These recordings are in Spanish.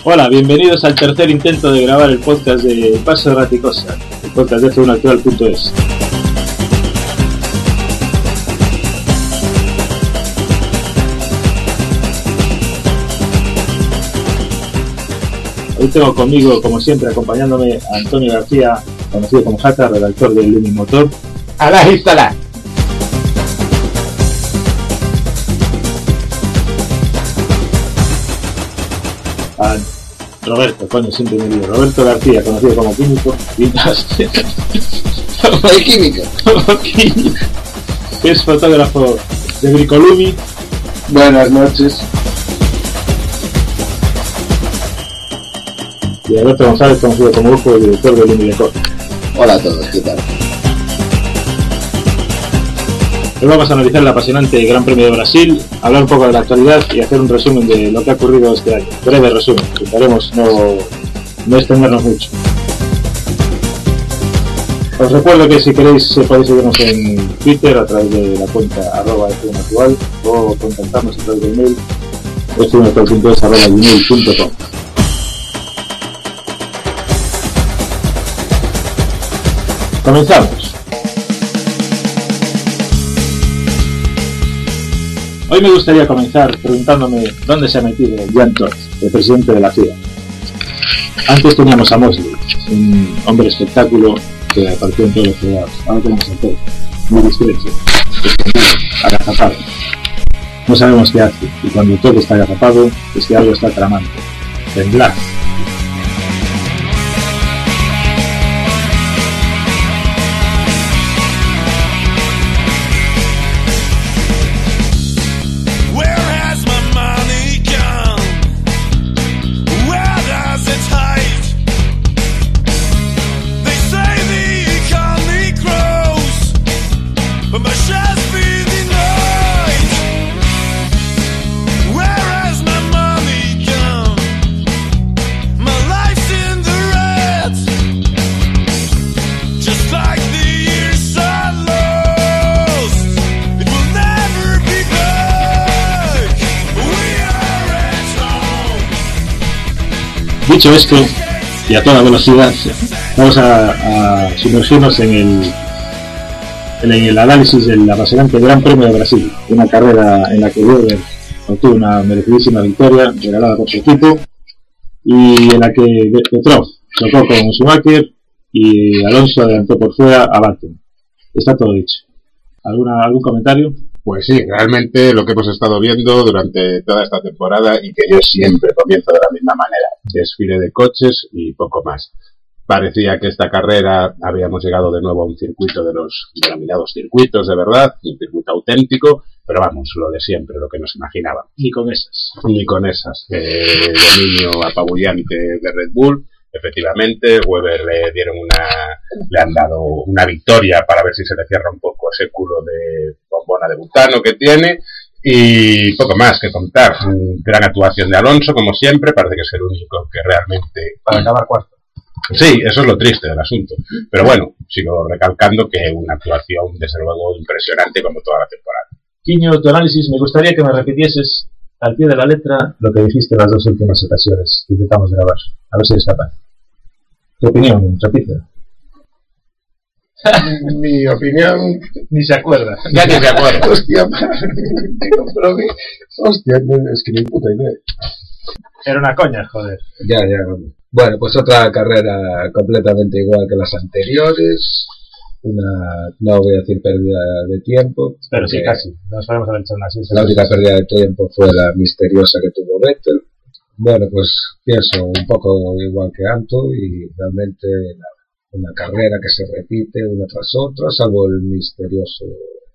Hola, bienvenidos al tercer intento de grabar el podcast de Paso de Raticosa, el podcast de F1actual.es. Hoy tengo conmigo, como siempre, acompañándome a Antonio García, conocido como Jata, redactor del Unimotor. ¡Alá, instala! A Roberto, coño, siempre me digo, Roberto García, conocido como Químico. Como químico. Que es fotógrafo de Bricolumi. Buenas noches. Y Alberto González, conocido como Ujo, director del Unidecor. Hola a todos, ¿qué tal? Hoy vamos a analizar el apasionante Gran Premio de Brasil, hablar un poco de la actualidad y hacer un resumen de lo que ha ocurrido este año. Breve resumen, intentaremos no extendernos mucho. Os recuerdo que si queréis podéis seguirnos en Twitter a través de la cuenta @F1actual o contactarnos a través del mail f1actual.es@gmail.com. Comenzamos. Hoy me gustaría comenzar preguntándome dónde se ha metido Jean Todt, el presidente de la FIA. Antes teníamos a Mosley, un hombre espectáculo que apareció en todos los fregados. Ahora tenemos a Todt, muy discreto, escondido, agazapado. No sabemos qué hace, y cuando Todt está agazapado es que algo está tramando. Temblar. Dicho esto, y a toda velocidad, vamos a sumergirnos en el análisis del apasionante Gran Premio de Brasil, una carrera en la que Webber obtuvo una merecidísima victoria regalada por su equipo y en la que Petrov chocó con Schumacher y Alonso adelantó por fuera a Batten. Está todo dicho. ¿Algún comentario? Pues sí, realmente lo que hemos estado viendo durante toda esta temporada y que yo siempre comienzo de la misma manera, desfile de coches y poco más. Parecía que esta carrera habíamos llegado de nuevo a un circuito de los denominados circuitos de verdad, un circuito auténtico, pero vamos, lo de siempre, lo que nos imaginábamos. Ni con esas. Dominio apabullante de Red Bull. Efectivamente, Webber le han dado una victoria para ver si se le cierra un poco ese culo de bombona de butano que tiene y poco más que contar. Gran actuación de Alonso, como siempre, parece que es el único que realmente... Para acabar cuarto. Sí, eso es lo triste del asunto. Pero bueno, sigo recalcando que una actuación, desde luego, impresionante como toda la temporada. Quiño, tu análisis, me gustaría que me repitieses al pie de la letra lo que dijiste en las dos últimas ocasiones que intentamos grabar. A ver si eres capaz. Tu opinión, repítela. Mi opinión... Ni se acuerda. Ya ni se acuerda. Hostia, es que ni puta idea. Era una coña, joder. Ya. Bueno, pues otra carrera completamente igual que las anteriores. No voy a decir pérdida de tiempo. Pero sí, casi. Nos podemos haber hecho una así. La única pérdida de tiempo fue la misteriosa que tuvo Vettel. Bueno, pues pienso un poco igual que Anto y realmente una carrera que se repite una tras otra, salvo el misterioso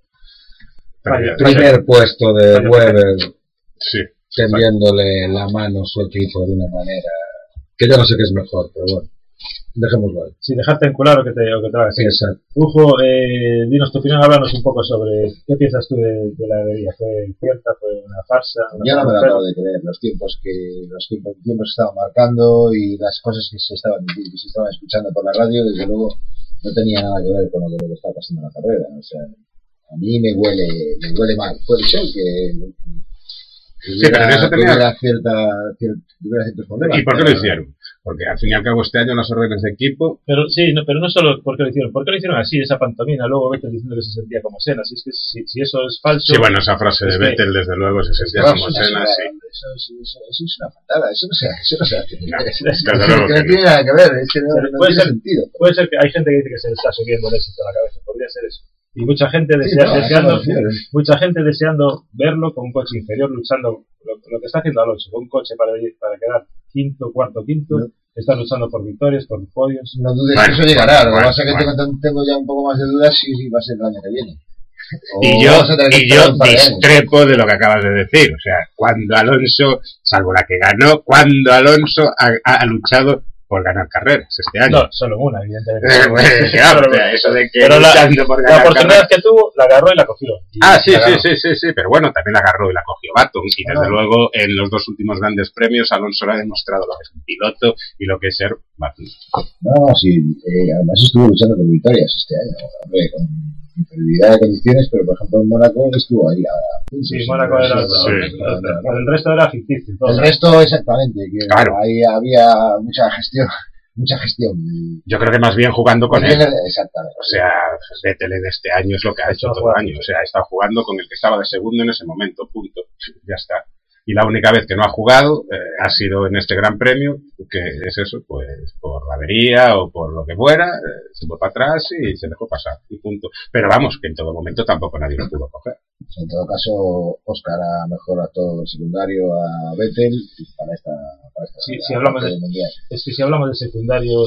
primer puesto de Webber, sí, tendiéndole la mano a su equipo de una manera que yo no sé qué es mejor, pero bueno, dejémoslo ahí. Sin dejarte encular o que te hagas. Sí, exacto. Ujo, dinos tu opinión, háblanos un poco sobre qué piensas tú de la avería. ¿Fue cierta? ¿Fue una farsa? Yo no me lo acabo de creer, los tiempos que estaban marcando y las cosas que se estaban escuchando por la radio, desde luego no tenía nada que ver con lo que estaba pasando en la carrera. O sea, a mí me huele mal. Puede ser Sí, pero en eso tenía... tuviera ciertos problemas. ¿Y por qué lo hicieron? Porque al fin y al cabo este año las órdenes de equipo... Pero sí, no, pero no solo por qué lo hicieron. ¿Por qué lo hicieron así, esa pantomima? Luego Vettel diciendo que se sentía como Senna. Si es que si eso es falso... Sí, bueno, esa frase de Vettel, desde luego, se sentía como Senna, sí. Eso es una patada, eso no se hace. Desde luego que que no tiene nada que ver, es que no puede tiene ser, sentido. Puede ser que hay gente que dice que se le está subiendo el éxito a la cabeza. Podría ser eso. Y mucha gente mucha gente deseando verlo con un coche inferior luchando lo que está haciendo Alonso, con un coche para quedar quinto, cuarto, quinto, está luchando por victorias, por podios. No dudes que eso llegará, lo que pasa es que tengo ya un poco más de dudas si va a ser el año que viene. Y yo discrepo de lo que acabas de decir, o sea, cuando Alonso, salvo la que ganó, cuando Alonso ha luchado por ganar carreras este año. No, solo una, evidentemente. Claro, eso de que pero luchando por ganar la oportunidad carreras... que tuvo, la agarró y la cogió. Sí, pero bueno, también la agarró y la cogió Baton. Y desde luego, en los dos últimos grandes premios, Alonso le ha demostrado lo que es un piloto y lo que es ser Baton. No, sí, además estuvo luchando por victorias este año, con inferioridad de condiciones, pero por ejemplo en Mónaco estuvo ahí. Sí, Mónaco era... El resto era ficticio. El resto, exactamente, que claro. Ahí había mucha gestión. Yo creo que más bien jugando con él. Exactamente. O sea, Vettel en este año es lo que ha hecho todo el año. O sea, ha estado jugando con el que estaba de segundo en ese momento, punto. Ya está. Y la única vez que no ha jugado ha sido en este Gran Premio, que es eso, pues por la avería o por lo que fuera, se fue para atrás y se dejó pasar, y punto. Pero vamos, que en todo momento tampoco nadie lo pudo coger. En todo caso, Oscar ha mejorado todo el secundario a Vettel para esta si hablamos de mundial. Es que si hablamos de secundario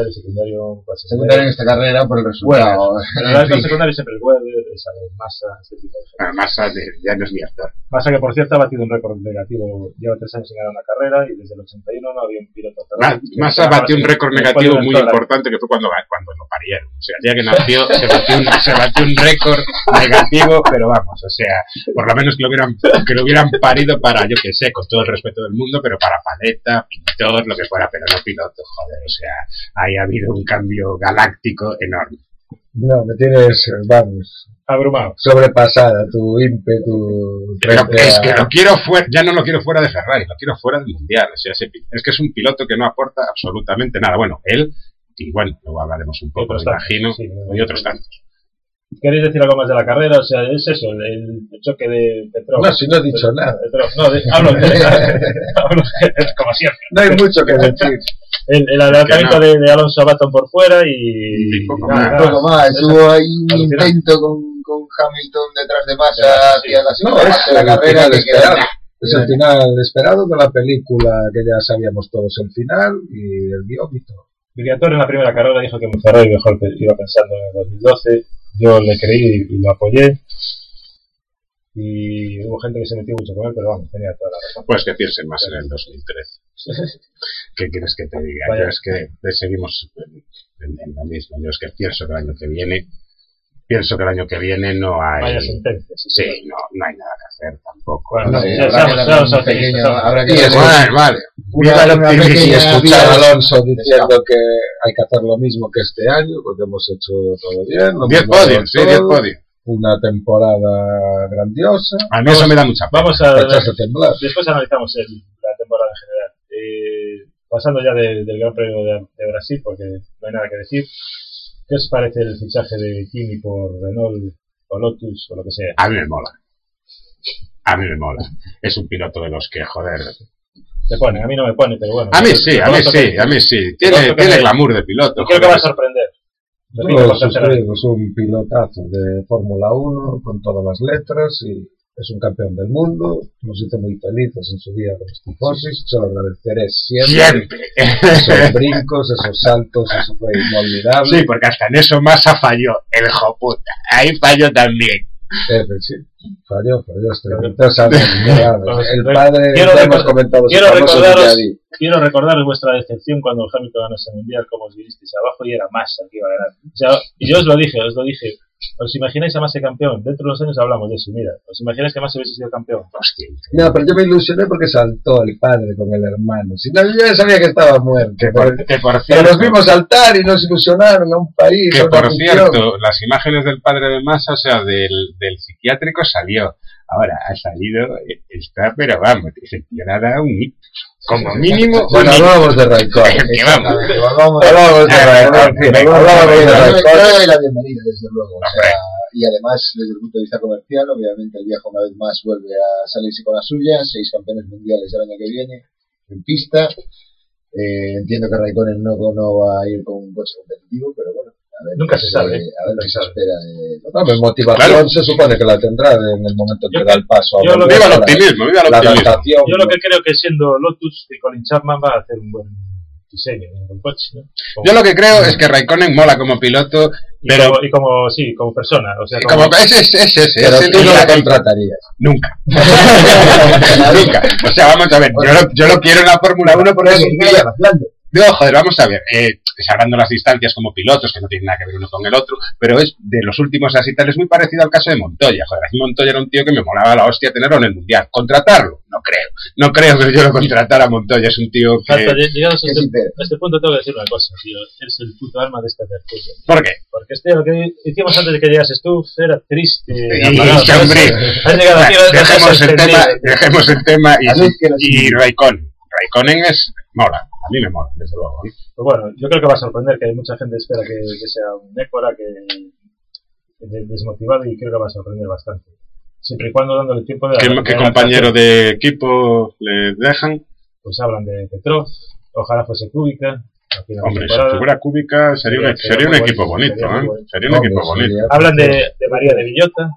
en esta carrera por el resultado. Bueno, el secundario siempre es Weber, Massa, este tipo de cosas. Massa ya no es ni actor. Massa, que por cierto ha batido un récord negativo, lleva 3 años sin ganar una carrera y desde el 81 no había un piloto. Massa batió un récord negativo muy importante que fue cuando lo parieron. O sea, el día que nació se batió un récord negativo, pero vamos, o sea, por lo menos que lo hubieran parido para, yo que sé, con todo el respeto del mundo, pero para paleta, pintor, lo que fuera, pero no piloto, joder, o sea, ahí ha habido un cambio galáctico enorme. No, me tienes, vamos, abrumado, sobrepasada tu ímpetu. Es que ya no lo quiero fuera de Ferrari, lo quiero fuera del mundial. O sea, es que es un piloto que no aporta absolutamente nada. Bueno, él, y bueno, luego hablaremos un poco, me imagino, y otros tantos. ¿Queréis decir algo más de la carrera? O sea, es eso, el choque de Petrov. No, si no he dicho nada. Hablo como siempre. No hay mucho que decir. El adelantamiento de Alonso a Baton por fuera y poco más. Hubo ahí un intento con Hamilton detrás de Massa hacia la carrera que quedó. Es el final esperado de la película, que ya sabíamos todos el final y el guión y todo. Briatore en la primera carrera dijo que Ferrari mejor que iba pensando en el 2012. Yo le creí y lo apoyé. Y hubo gente que se metió mucho con él, pero vamos, tenía toda la razón. Pues que piensen más en el 2013. ¿Qué quieres que te diga? Yo es que seguimos en lo mismo. Yo es que pienso que el año que viene no hay... Vaya sentencias. Sí, no hay nada que hacer tampoco. Bueno, habrá que vale. Una pequeña escuchar a Alonso diciendo que hay que hacer lo mismo que este año, porque hemos hecho todo bien. 10 podios, 10 podios. Una temporada grandiosa. A mí eso me da mucha pena. Vamos a después analizamos la temporada en general. Pasando ya del Gran Premio de Brasil, porque no hay nada que decir. ¿Qué os parece el fichaje de Kimi por Renault o Lotus o lo que sea? A mí me mola. Es un piloto de los que, joder... Te pone, a mí no me pone, pero bueno. A mí sí. Tiene glamour de piloto. Creo que va a sorprender. Es un pilotazo de Fórmula 1 con todas las letras y es un campeón del mundo. Nos hizo muy felices en su día de los tifosis. Se lo agradeceré siempre. Esos brincos, esos saltos, eso fue inolvidable. Sí, porque hasta en eso Massa falló, el hijo puta. Ahí falló también. Sí, falló estrepitosamente. El padre, hemos comentado. Quiero recordaros vuestra decepción cuando Hamilton ganó ese mundial, como os vinisteis abajo y era Massa el que iba a ganar. O sea, y yo os lo dije, ¿Os imagináis a Massa campeón? Dentro de unos años hablamos de eso, mira. ¿Os imagináis que Massa hubiese sido campeón? Hostia. No, pero yo me ilusioné porque saltó el padre con el hermano. Si no, yo ya sabía que estaba muerto. Que por Pero cierto, nos vimos saltar y nos ilusionaron a un país. que a una por afición. cierto, las imágenes del padre de Massa, o sea, del psiquiátrico salió. Ahora ha salido, está, pero vamos, ese tío era un hito. Como mínimo, Bueno, hablábamos de Raikkonen. que vamos. Hablábamos de Raikkonen. Hablábamos de Yo Raikkonen. doy la bienvenida, desde luego. O sea, y además, desde el punto de vista comercial, obviamente el viejo una vez más vuelve a salirse con la suya. 6 campeones mundiales el año que viene en pista. Entiendo que Raikkonen no va a ir con un coche competitivo, pero bueno. A ver, Nunca se sabe. A ver qué se espera de... No, pero motivación Claro. se supone que la tendrá en el momento en que da el paso. yo lo Viva el la optimismo, viva el optimismo. adaptación. Yo lo que creo que siendo Lotus y Colin Chapman va a hacer un buen diseño, un buen coche, ¿no? Yo lo que creo es que Raikkonen mola como piloto, pero como persona, o sea, como ese, Pero es el tú no día lo que- contratarías. Nunca. Nunca. O sea, vamos a ver, yo lo quiero en la Fórmula 1 porque es un tío. No, joder, vamos a ver, sabrando las distancias como pilotos, que no tienen nada que ver uno con el otro, pero es de los últimos así tal, es muy parecido al caso de Montoya. Joder, aquí Montoya era un tío que me molaba la hostia tenerlo en el Mundial. ¿Contratarlo? No creo que yo lo contratara a Montoya, es un tío que... hasta llegados a que este, sí, pero- a este punto tengo que decir una cosa, tío, eres el puto alma de esta tertulia. ¿Por qué? Porque lo que hicimos antes de que llegases tú era triste, Y, apagado, ¿sabes? hombre, Has llegado aquí, dejemos el tema A mí es que no y Raikkonen. Raikkonen mola, a mí me mola, desde luego. ¿no? Pues bueno, yo creo que va a sorprender, que hay mucha gente espera que sea un écora, que desmotivado, y creo que va a sorprender bastante. Siempre y cuando dándole tiempo de... ¿Qué compañero de equipo le dejan? Pues hablan de Petrov, ojalá fuese Kubica. al final de Hombre, si temporada. figura cúbica sería un equipo bonito, sería muy ¿eh? bonito. Sería un equipo bonito. Hablan de María de Villota.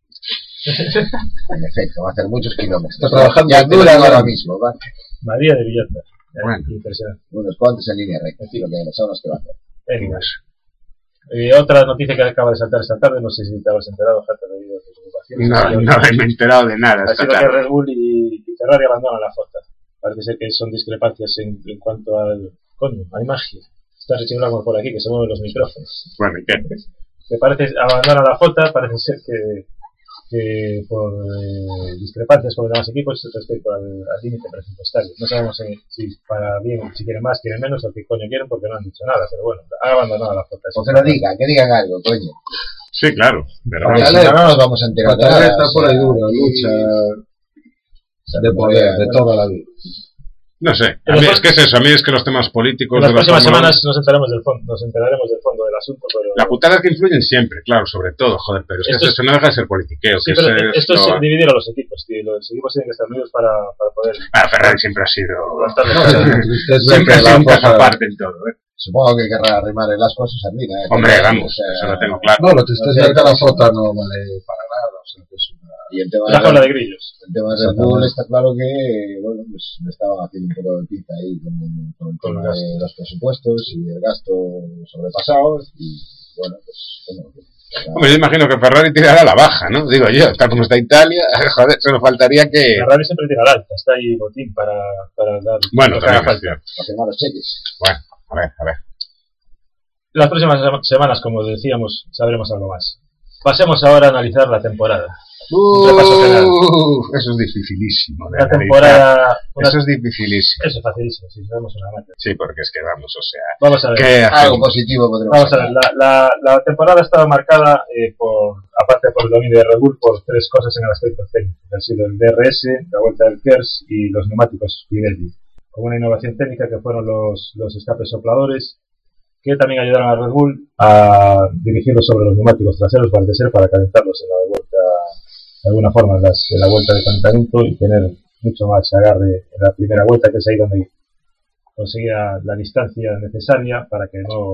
En efecto, va a hacer muchos kilómetros. Está trabajando ya en te Dura lo digo ahora ahora. mismo, ¿va? María de Villota. Bueno. Impresionante. Unos cuantos en línea recta, lo que son los que va a hacer. Anyways. Otra noticia que acaba de saltar esta tarde, no sé si te habrás enterado, Jata, debido a tus ocupaciones. No me he enterado de nada Ha esta sido que tarde. Red Bull y Ferrari abandonan la flota. Parece ser que son discrepancias en cuanto al... Coño, hay magia. Está Richie Blackmore por aquí, que se mueven los micrófonos. Bueno, ¿y qué? Que parece abandonan la flota, parece ser que por discrepancias con los demás equipos respecto al límite presupuestario. No sabemos si para bien, si quieren más, quieren menos o qué coño quieren, porque no han dicho nada, pero bueno, han abandonado la flota. O que digan algo, coño. Sí, claro. Pero Porque vamos, si no, no nos vamos a enterar de nada. Está por ahí dura, aquí- lucha de poder, de toda la vida. no sé. A mí es que es eso. A mí es que los temas políticos En las de la próximas Fórmula 1, semanas nos enteraremos del fondo del asunto, pero... la putada es que influyen siempre, claro, sobre todo, joder, pero es que Esto eso no deja de ser politiqueo. Sí, que pero es esto esto- es dividir a los equipos, tío. Los equipos tienen que estar unidos para poder Ferrari siempre ha sido... aguantar No, los ustedes ven Siempre que ha sido la un caso cosa- aparte en todo, ¿eh? Supongo que querrá arrimar el asco a su sardina. Hombre, O vamos, sea, eso lo tengo claro. No, lo triste es ver que la flota no vale para nada. O sea, que es una... Y el tema la jaula de grillos. el tema de Red Bull está claro que, bueno, pues le estaban haciendo un poco de pinta ahí con el Con tema el de los presupuestos y el gasto sobrepasado. Y bueno, pues, Hombre, yo imagino que Ferrari tirará a la baja, ¿no? Digo yo, tal como está Italia, joder, solo faltaría que... Ferrari siempre tira al alta, está ahí botín para dar Bueno, lo que haga también es falta. cierto. para firmar los cheques. Bueno, a ver. Las próximas semanas, como decíamos, sabremos algo más. Pasemos ahora a analizar la temporada. Un repaso general. Eso es dificilísimo. de Una analizar. temporada... Eso es dificilísimo. Eso es facilísimo, si sabemos una mata. Sí, porque es que vamos, o sea... Vamos a ver. ¿Qué Algo hacemos? positivo podremos Vamos a ver, sacar. la temporada ha estado marcada, aparte por el dominio de Red Bull, por tres cosas en el aspecto técnico, que han sido el DRS, la vuelta del KERS y los neumáticos Pirelli, con una innovación técnica que fueron los escapes sopladores, que también ayudaron a Red Bull a dirigirlos sobre los neumáticos traseros, parece ser, para calentarlos en la vuelta, de alguna forma, en la vuelta de calentamiento y tener mucho más agarre en la primera vuelta, que es ahí donde conseguía la distancia necesaria para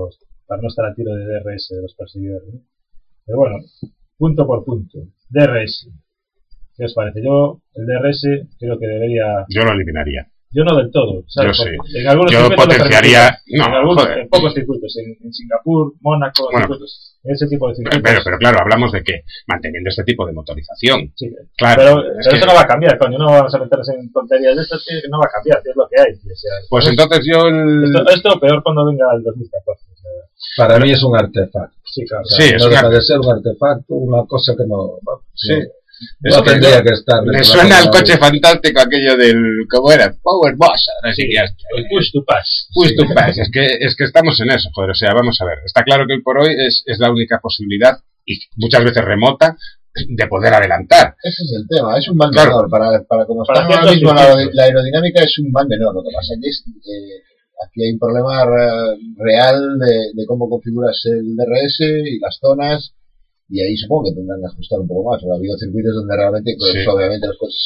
no estar al tiro de DRS de los perseguidores, ¿no? Pero bueno, punto por punto. DRS. ¿Qué os parece? Yo, el DRS, creo que debería... Yo lo eliminaría. Yo no del todo, ¿sabes? Yo sí. Porque en algunos Yo circuitos lo potenciaría... permiten. No, en algunos, joder. en pocos circuitos, en Singapur, Mónaco, Bueno. circuitos, ese tipo de circuitos. Pero claro, hablamos de que manteniendo este tipo de motorización. Sí, Claro, pero es que- eso no va a cambiar, coño, no vamos a meternos en tonterías de estas, que no va a cambiar, que es lo que hay. O sea, Pues entonces yo el... esto peor cuando venga el 2014. O sea, Para mí es un artefacto. Sí, claro. O sea, Sí, es no una- deja de ser un artefacto, una cosa que no... Sí. No Eso tendría que estar... Me dentro de suena la al coche Fórmula fantástico aquello del... ¿Cómo era? Power Boss. No sé Sí, qué es. el push to pass. Push to pass. Es que estamos en eso, joder. O sea, vamos a ver. Está claro que hoy por hoy es la única posibilidad, y muchas veces remota, de poder adelantar. Ese es el tema, es un mal Claro. menor. Para como Para está ahora ciertos mismo circuitos. la aerodinámica es un mal menor. Lo que pasa es que aquí hay un problema real de cómo configuras el DRS y las zonas. Y ahí supongo que tendrán que ajustar un poco más. Ha habido circuitos donde realmente, pues, Sí. obviamente, los coches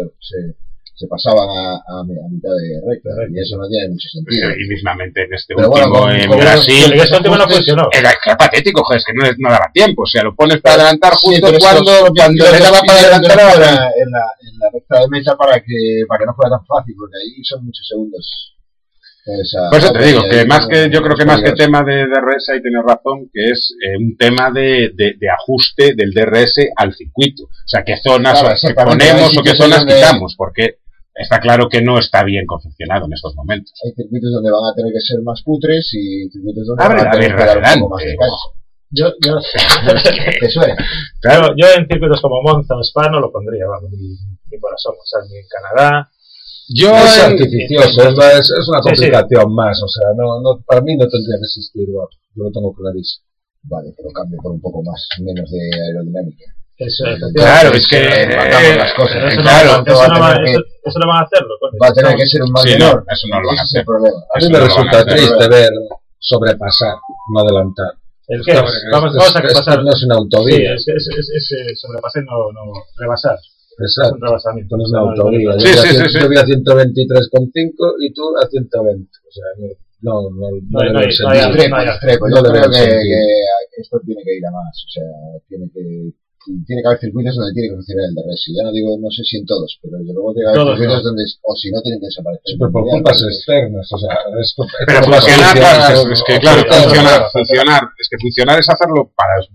se pasaban a mitad de recta. Y eso no tiene mucho sentido. Y mismamente en este Pero bueno, último, con- en con- Brasil, En este último no funcionó. era patético, joder, es que no daba tiempo. O sea, lo pones para adelantar Sí, justo pero cuando yo le daba para pidieron que adelantar no a fuera en la recta de meta para que no fuera tan fácil, porque ahí son muchos segundos. Por eso te digo, que más que, yo creo que más que tema tema de DRS, ahí tienes razón, que es un tema de ajuste del DRS al circuito. O sea, qué zonas Claro, que exactamente, ponemos hay o qué sitios zonas donde- quitamos, porque está claro que no está bien confeccionado en estos momentos. hay circuitos donde van a tener que ser más cutres y circuitos donde Abre van a la tener que dar un adelante. poco más de cash. Yo ¿Te suena? Claro, yo en circuitos como Monza o Spa no lo pondría, vamos, ni por asomo. O sea, ni en Canadá. yo es en- artificioso, es una Sí, sí. complicación más, o sea, para mí no tendría que existir, yo lo tengo clarísimo. Vale, pero cambio por un poco más, menos de aerodinámica. Eso, Claro, es que empatamos las cosas. Pero eso, claro, no, eso, no va, tener que- eso no van a hacerlo. coño. Va a tener que ser un mal Sí, menor. no, eso no lo van a Ese es hacer. el problema. A Eso mí no me lo van a resulta hacer. triste ver sobrepasar, no adelantar. ¿El qué? Vamos a que Esto pasar. no es una Sí, autovía, es sobrepasar, no rebasar. Es exacto, un rebasamiento. esto no es O sea, una autovía. Sí, sí. Yo voy a 123,5 y tú a 120, o sea, no hay- le no veo hay- sentido. no hay- Discrepo. No Yo le creo veo que sentido. esto tiene que ir a más. O sea, tiene que haber circuitos donde tiene que funcionar el DRS. Ya no digo, no sé si en todos, pero desde luego tiene que haber Todos circuitos no. donde, o si no, tienen que desaparecer. Sí, pero por culpas externas, o sea, Pero esto va a funcionar, claro, es que claro, claro, funcionar es hacerlo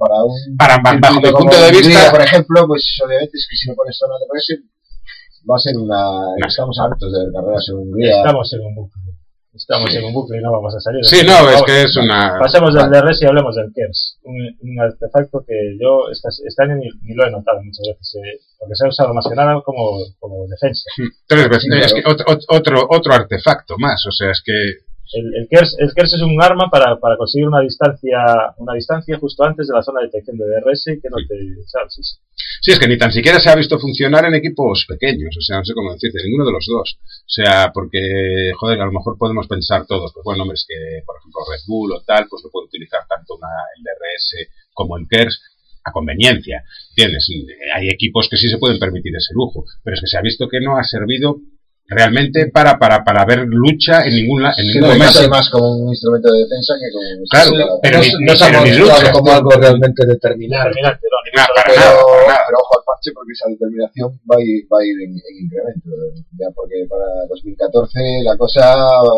para bajo mi circuito punto como de Hungría, vista. por ejemplo, pues obviamente es que si no pones zona de DRS va a ser estamos hartos de ver carreras en Hungría. Estamos en un bucle. Estamos en un bucle y no vamos a salir. Sí, no, es que es una... Pasemos del DRS y hablemos del KERS. Un artefacto que yo este año ni lo he notado muchas veces, porque se ha usado más que nada como defensa. 3 veces. Sí, claro. Es que otro artefacto más, o sea, es que... El KERS es un arma para conseguir una distancia justo antes de la zona de detección de DRS que no te sabes. Sí, es que ni tan siquiera se ha visto funcionar en equipos pequeños, o sea, no sé cómo decirte, ninguno de los dos. O sea, porque, joder, a lo mejor podemos pensar todos, pues bueno, hombre, es que, por ejemplo, Red Bull o tal, pues no puede utilizar tanto el DRS como el KERS a conveniencia, ¿entiendes? Hay equipos que sí se pueden permitir ese lujo, pero es que se ha visto que no ha servido realmente para ver lucha en ningún momento. Casi más como un instrumento de defensa que como un Claro, instrumento de pero no se ha pero ni mostrado lucha. como algo realmente determinante. Determinante, no, ni Nada, mucho para menos. nada, para nada. pero ojo al parche porque esa determinación va a ir en incremento. Ya porque para 2014 la cosa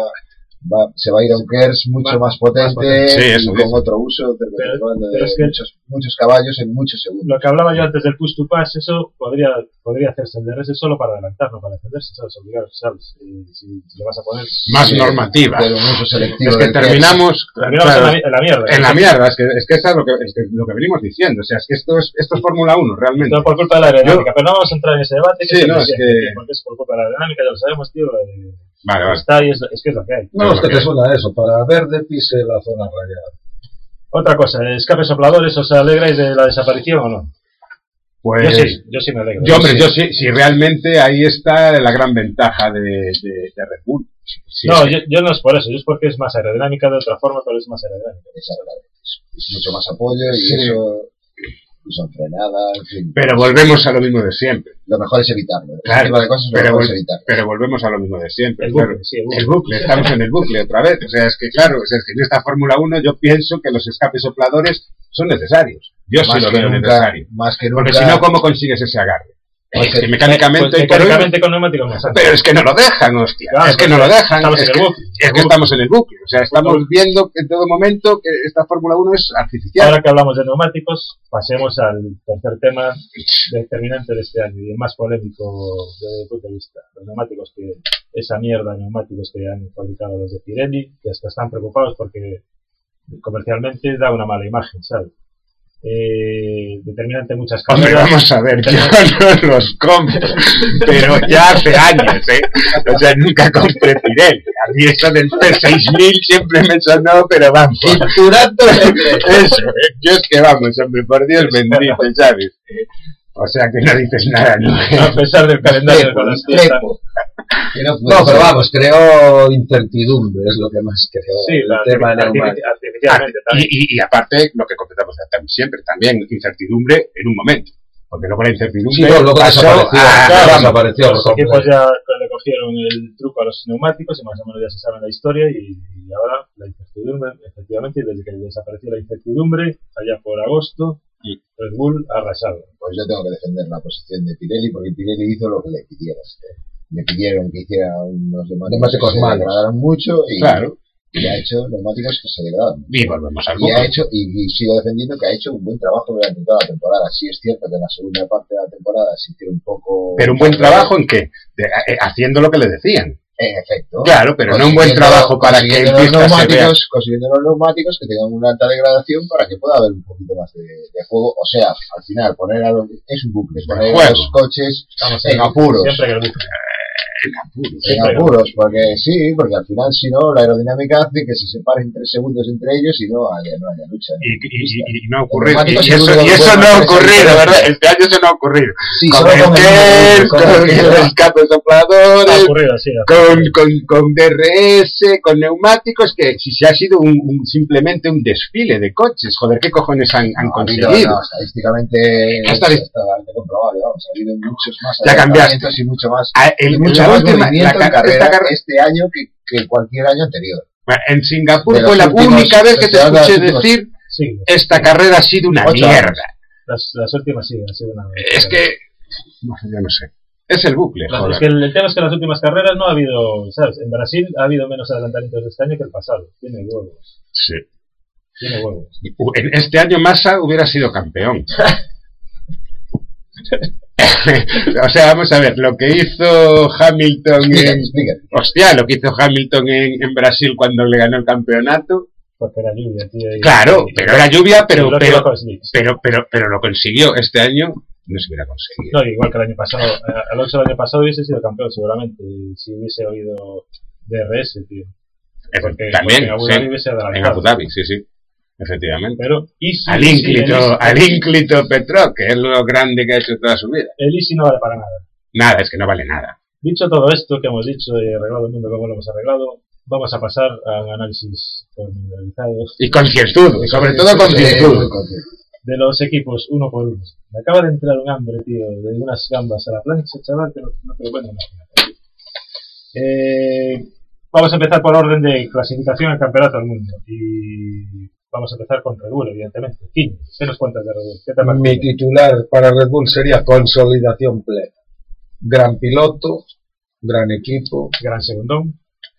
se va a ir a un KERS mucho más potente Sí, eso y dice. con otro uso, Pero de es que- muchos caballos en muchos segundos. Lo que hablaba yo antes del push to pass, eso podría hacerse en DRS solo para adelantar, no para defenderse, ¿sabes? Obligar, ¿sabes? Si le vas a poner... Más normativa. Pero un uso selectivo Es que del KERS. terminamos Terminamos claro, en la mierda. en la mierda, es que eso es lo que venimos diciendo, o sea, es que esto es Fórmula 1 realmente. Todo por culpa de la aerodinámica, pero no vamos a entrar en ese debate. Sí, no, es siempre, que- porque es por culpa de la aerodinámica, ya lo sabemos, tío. Vale. Está ahí, es que es lo que hay. No, es que te suena eso, para verde pise la zona rayada. Otra cosa, escape sopladores, ¿os alegráis de la desaparición o no? Pues Yo sí me alegro. yo sí, realmente ahí está la gran ventaja de Red Bull. Sí, No, es que- yo no es por eso, yo es porque es más aerodinámica de otra forma, pero es más aerodinámica. Exactamente. Es mucho más apoyo y Sí. eso incluso en frenada, en fin. pero volvemos a lo mismo de siempre. Lo mejor es evitarlo. Ese Claro, tipo de cosas lo pero, mejor es evitarlo. pero volvemos a lo mismo de siempre. El claro. bucle, sí, El bucle, estamos en el bucle otra vez. O sea, es que claro, o sea, es que en esta Fórmula 1 yo pienso que los escapes sopladores son necesarios. Yo sí lo veo necesario. Más que Porque nunca. si no, ¿cómo consigues ese agarre? Pues Es que que- mecánicamente, Pues hoy por hoy- mecánicamente con neumáticos más anchos. pero es que no lo dejan, hostia. Claro, es que pues no lo dejan. estamos Es en el que, bucle. es que estamos en el bucle. O sea, estamos viendo en todo momento que esta Fórmula 1 es artificial. Ahora que hablamos de neumáticos, pasemos al tercer tema determinante de este año y el más polémico desde mi punto de vista. Los neumáticos esa mierda de neumáticos que han fabricado los de Pirelli, que hasta están preocupados porque comercialmente da una mala imagen, ¿sabes? Determinante muchas Hombre, carreras. vamos a ver, yo no los compro, pero ya hace años, o sea, nunca compré Pirelli. A mí eso del P6000 siempre me sonó, pero vamos, eso, yo es que vamos, hombre, por Dios bendito, ¿sabes? O sea que no dices nada, ¿no? A pesar del calendario con las fiestas. No, pero vamos, creo incertidumbre, es lo que más creo. Sí, el tema neumático. artificialmente también. Y aparte, lo que comentamos siempre, también incertidumbre en un momento. Porque luego la incertidumbre Sí, no, luego pasó desapareció. Los equipos ya le cogieron el truco a los neumáticos y más o menos ya se sabe la historia y ahora la incertidumbre, efectivamente, y desde que desapareció la incertidumbre, allá por agosto, Red Bull ha arrasado. Pues yo tengo que defender la posición de Pirelli porque Pirelli hizo lo que le pidieron. Le pidieron que hiciera unos neumáticos que se degradaron mucho y, claro. Y ha hecho neumáticos que se degradan. Y volvemos al y ha hecho y sigo defendiendo que ha hecho un buen trabajo durante toda la temporada. Sí es cierto que en la segunda parte de la temporada sí tiene un poco... Pero un buen trabajo ¿en qué? Haciendo lo que le decían. En efecto. Claro, pero no un buen trabajo para que en pista se vea. Consiguiendo los neumáticos que tengan una alta degradación para que pueda haber un poquito más de juego. O sea, al final, poner a los... Es un bucle. Poner a los coches en apuros. Siempre que el bucle. En apuros, porque al final si no la aerodinámica hace que se separen 3 segundos entre ellos y no haya lucha. Y no ha ocurrido. Y eso no ha ocurrido, ¿verdad? Este año eso no ha ocurrido. Sí, con el escape sopladores, con DRS, con neumáticos, que si se ha sido simplemente un desfile de coches, joder, ¿qué cojones han conseguido? No, estadísticamente está comprobable, vamos, ha habido muchos más adelantamientos y mucho más. La última carrera este año que cualquier año anterior. En Singapur fue la única vez que te escuché decir esta carrera ha sido una mierda. Las últimas sí, ha sido una mierda. Es que, yo no sé. Es el bucle. Es que el tema es que en las últimas carreras no ha habido, ¿sabes? En Brasil ha habido menos adelantamientos este año que el pasado. Tiene huevos. Sí. Tiene huevos. En este año Massa hubiera sido campeón. O sea, vamos a ver, lo que hizo Hamilton lo que hizo Hamilton en Brasil cuando le ganó el campeonato. Porque era lluvia, tío. Claro, pero era lluvia, pero lo consiguió. Este año no se hubiera conseguido. No, igual que el año pasado. Alonso el año pasado hubiese sido campeón seguramente, si hubiese oído DRS, tío. Porque también, en Abu Dhabi hubiese adelantado. En Abu Dhabi, sí. Efectivamente. Pero al ínclito Petrov, que es lo grande que ha hecho toda su vida. El Easy no vale para nada. Nada, es que no vale nada. Dicho todo esto que hemos dicho y arreglado el mundo como lo hemos arreglado, vamos a pasar a un análisis pormenorizado. Y concienzudo, sobre todo concienzudo. De los equipos, uno por uno. Me acaba de entrar un hambre, tío, de unas gambas a la plancha, chaval, que no te lo puedo imaginar. Vamos a empezar por orden de clasificación al campeonato del mundo. Y vamos a empezar con Red Bull, evidentemente. Kim, ¿qué nos cuentas de Red Bull? ¿Qué te parece? Mi titular para Red Bull sería consolidación plena. Gran piloto, gran equipo. Gran segundón.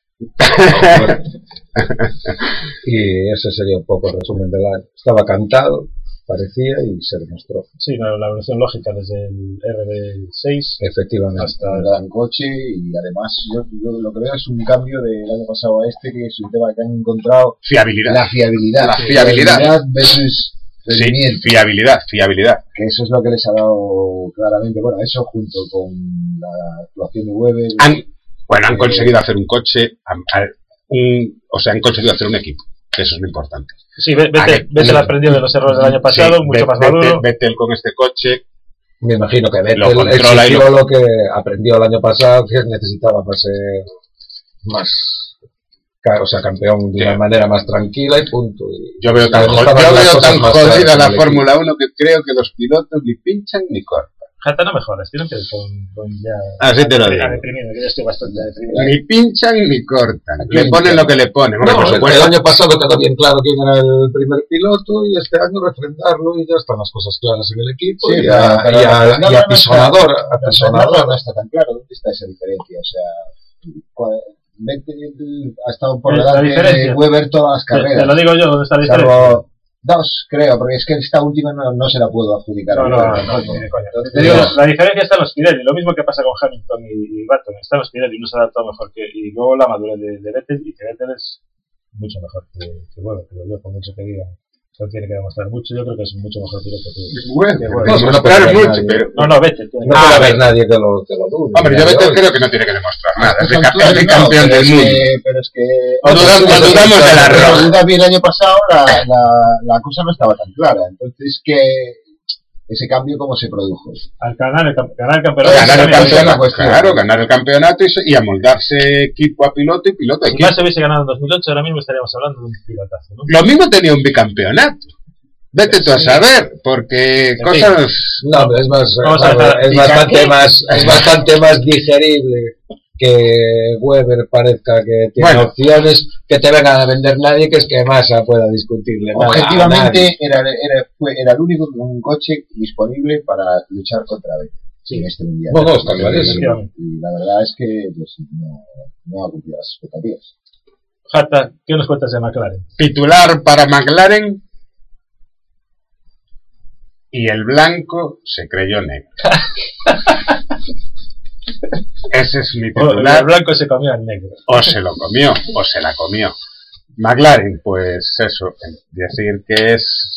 Y ese sería un poco el resumen del año. Estaba cantado, parecía, y se demostró. Sí, la evolución lógica desde el RB6 efectivamente hasta el gran coche. Y además yo lo que veo es un cambio del año pasado a este, que es un tema que han encontrado la fiabilidad versus rendimiento. Fiabilidad. Que eso es lo que les ha dado claramente, bueno, eso junto con la actuación de Weber. Han conseguido hacer un coche, han conseguido hacer un equipo, que eso es lo importante. Sí, Vettel aprendió de los errores del año pasado, mucho más maduro. Vettel con este coche, me imagino que Vettel exigió lo que aprendió el año pasado, que necesitaba para ser más, campeón de una manera más tranquila y punto. Yo veo tan jodida la Fórmula 1 que creo que los pilotos ni pinchan ni cortan. Jata, no mejoras, tienen que ir con ya... Así te lo digo. Deprimido, que ya estoy bastante deprimido. Ni pinchan ni cortan. Le ponen lo que le ponen. No, el año pasado quedó bien claro quién era el primer piloto y este año refrendarlo y ya están las cosas claras en el equipo. Sí, y apisonador. No está tan claro. ¿Dónde está esa diferencia? O sea, Vettel ha estado por delante de Weber todas las carreras. Te lo digo yo, ¿dónde está la diferencia? Dos, creo, porque es que esta última no se la puedo adjudicar. No, te digo, la diferencia está en los Pirelli, lo mismo que pasa con Hamilton y Button, está en los Pirelli, no se ha adaptado mejor y luego la madurez de Vettel, y que Vettel es mucho mejor que bueno, creo yo, por mucho que diga. No tiene que demostrar mucho, yo creo que es mucho mejor piloto que Bueno, bueno. demostrar mucho, pero... No, Vettel tiene No puede haber nadie que lo dude. Hombre, yo Vettel creo que no tiene que demostrar nada. Es de campeón del mundo. Pero es que... No dudamos de la roja. Abu Dhabi el año pasado la cosa no estaba tan clara. Entonces, ese cambio cómo se produjo. Al ganar el campeonato. Ganar el campeonato y amoldarse equipo a piloto y piloto a Si equipo. más se hubiese ganado en 2008, ahora mismo estaríamos hablando de un pilotazo, ¿no? Lo mismo tenía un bicampeonato. Vete tú a saber, porque Sí. cosas... No, pero es Vamos a bastante más digerible que Weber parezca que tiene opciones, que te vengan a vender nadie, que es que Massa pueda discutirle. Objetivamente era el único con un coche disponible para luchar contra Vettel en este mundial. No, está clarísimo. Y la verdad es que pues, no ha cumplido las expectativas. Jata, ¿qué nos cuentas de McLaren? Titular para McLaren y el blanco se creyó negro. Ese es mi El titular. blanco se comió al negro. O se lo comió, o se la comió. McLaren, pues eso, decir que es,